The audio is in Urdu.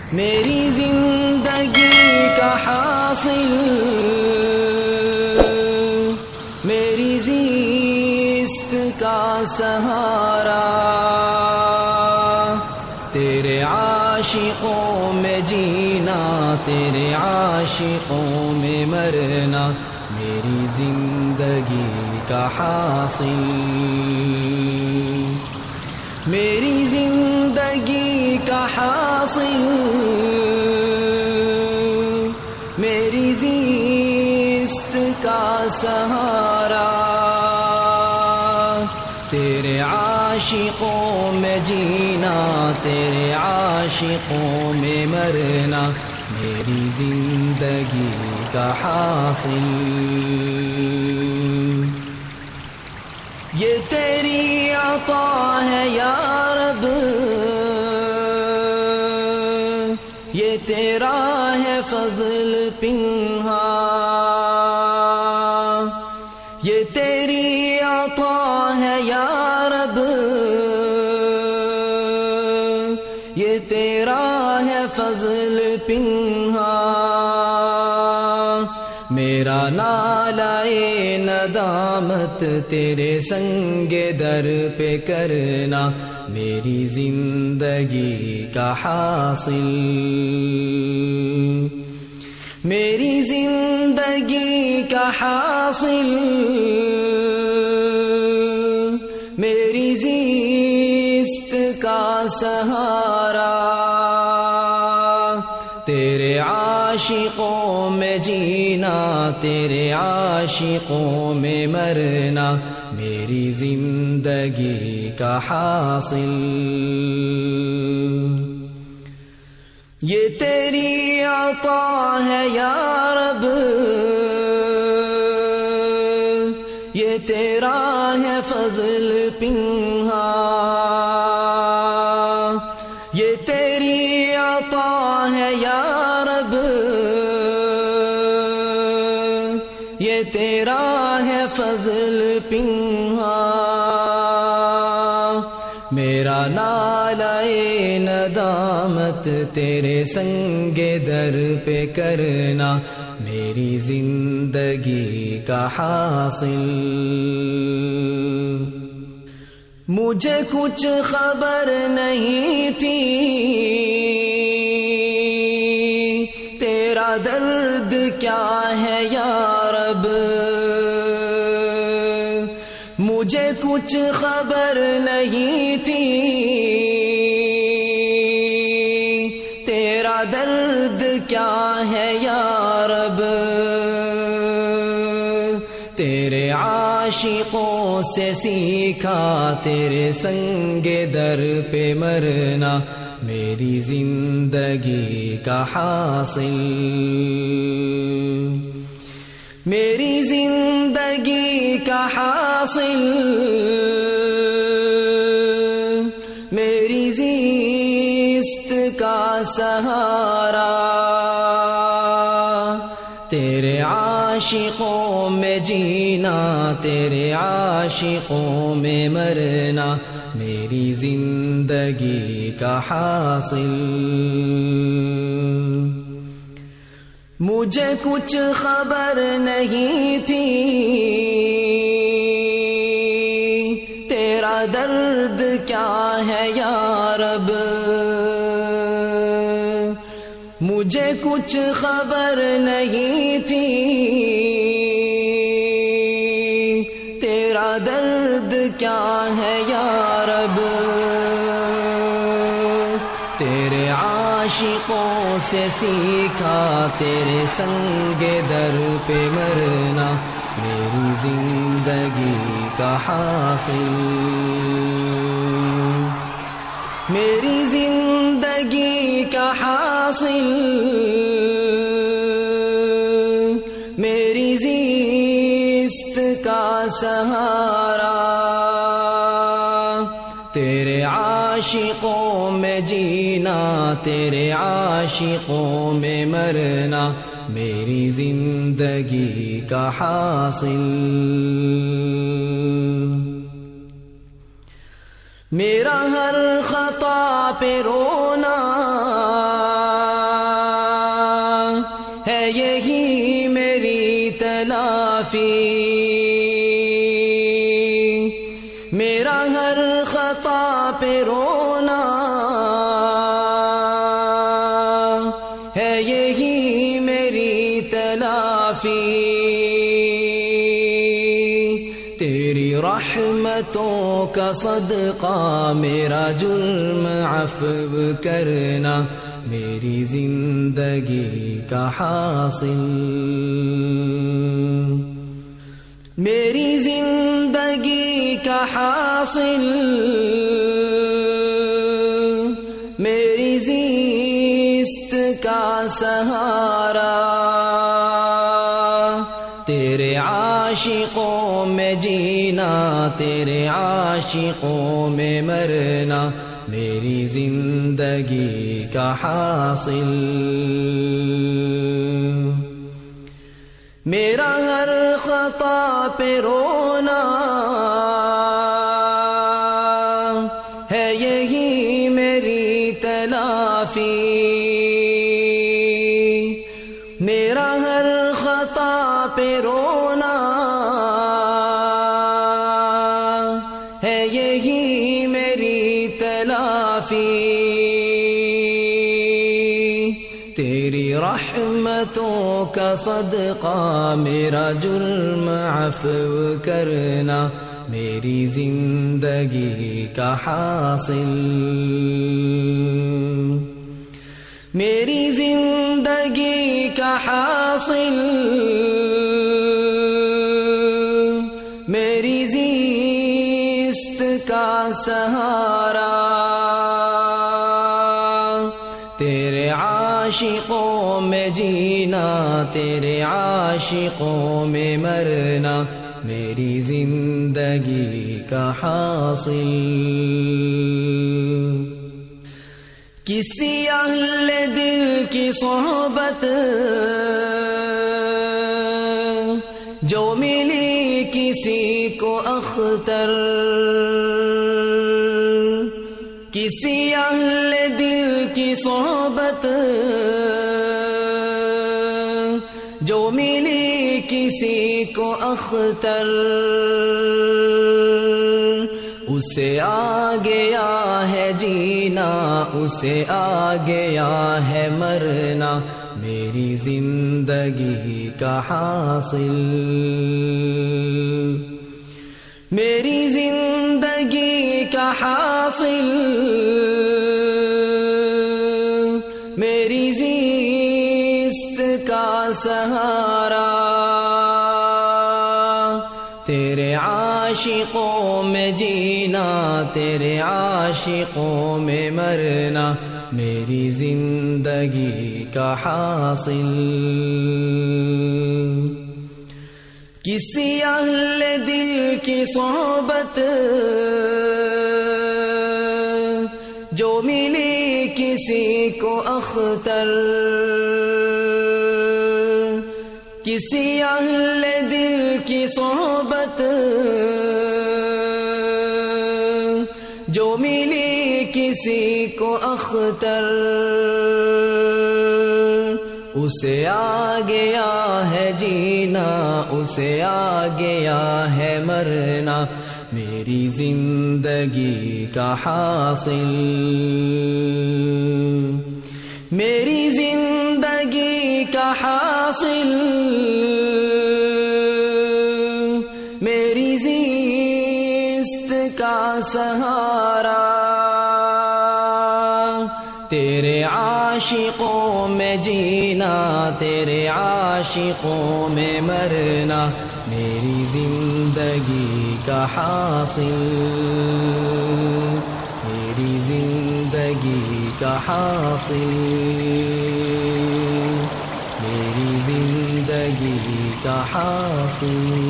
میری زندگی کا حاصل، میری زیست کا سہارا، تیرے عاشقوں میں جینا، تیرے عاشقوں میں مرنا، میری زندگی کا حاصل، میری زندگی کا حاصل، میری زیست کا سہارا، تیرے عاشقوں میں جینا، تیرے عاشقوں میں مرنا، میری زندگی کا حاصل، یہ تیری عطا ہے یا رب، یہ تیرا ہے فضل پنہاں، یہ تیری عطا ہے یا رب، یہ تیرا ہے فضل پنہاں، میرا نالائے ندامت تیرے سنگ در پہ کرنا، میری زندگی کا حاصل، میری زندگی کا حاصل، میری زیست کا سہارا، تیرے عاشقوں میں جینا، تیرے عاشقوں میں مرنا، میری زندگی کا حاصل، یہ تیری عطا ہے یا رب، یہ تیرا ہے فضل پنہاں، یہ تیری عطا ہے یا رب، یہ تیرا ہے فضل پنہاں، میرا نالائے ندامت تیرے سنگ در پہ کرنا، میری زندگی کا حاصل، مجھے کچھ خبر نہیں تھی تیرا درد کیا ہے یا رب، مجھے کچھ خبر نہیں تھی تیرا درد کیا ہے یا رب، تیرے عاشقوں سے سیکھا تیرے سنگ در پہ مرنا، میری زندگی کا حاصل، میری زندگی کا حاصل، میری زیست کا سہارا، تیرے عاشقوں میں جینا، تیرے عاشقوں میں مرنا، میری زندگی کا حاصل، مجھے کچھ خبر نہیں تھی تیرا درد کیا ہے یا رب، مجھے کچھ خبر نہیں تھی تیرا درد کیا ہے یا رب، تیرے عاشقوں سے سیکھا تیرے سنگ در پہ مرنا، میری زندگی کا حاصل، میری زندگی کا حاصل، میری زیست کا سہارا، تیرے عاشقوں میں جینا، تیرے عاشقوں میں مرنا، میری زندگی کا حاصل، میرا ہر خطا پہ رونا ہے یہی میری تلافی، میرا ہر خطا پہ رونا ہے یہی میری تلافی، تیری رحمتوں کا صدقہ میرا جرم عفو کرنا، میری زندگی کا حاصل، میری زندگی کا حاصل، میری زیست کا سہارا، تیرے عاشقوں میں جینا، تیرے عاشقوں میں مرنا، میری زندگی کا حاصل، میرا ہر خطا پہ رونا ہے یہی میری تلافی، میرا ہر خطا پہ رونا ہے یہی میری تلافی، تیری رحمتوں کا صدقہ میرا جرم عفو کرنا، میری زندگی کا حاصل، میری زندگی کا حاصل، میری زیست کا سہارا، تیرے عاشقوں میں جینا، تیرے عاشقوں میں مرنا، میری زندگی کا حاصل، کسی اہل دل کی صحبت جو ملی کسی کو اختر، کسی اہل دل کی صحبت جو ملی کسی کو اختر، اسے آ گیا ہے جینا، اسے آ گیا ہے مرنا، میری زندگی کا حاصل، میری زندگی کا حاصل، میری زیست کا سہارا، تیرے عاشقوں میں جینا، تیرے عاشقوں میں مرنا، میری زندگی کا حاصل، کسی اہل دل کی صحبت جو ملی کسی کو اختر، کسی اہل دل کی صحبت جو ملی کسی کو اختر، اسے آ گیا ہے جینا، اسے آ گیا ہے مرنا، میری زندگی کا حاصل، میری زندگی کا حاصل، میری زیست کا سہارا، تیرے عاشقوں میں جینا، تیرے عاشقوں میں مرنا، میری زندگی کا حاصل، میری زندگی کا حاصل، میری زندگی کا حاصل۔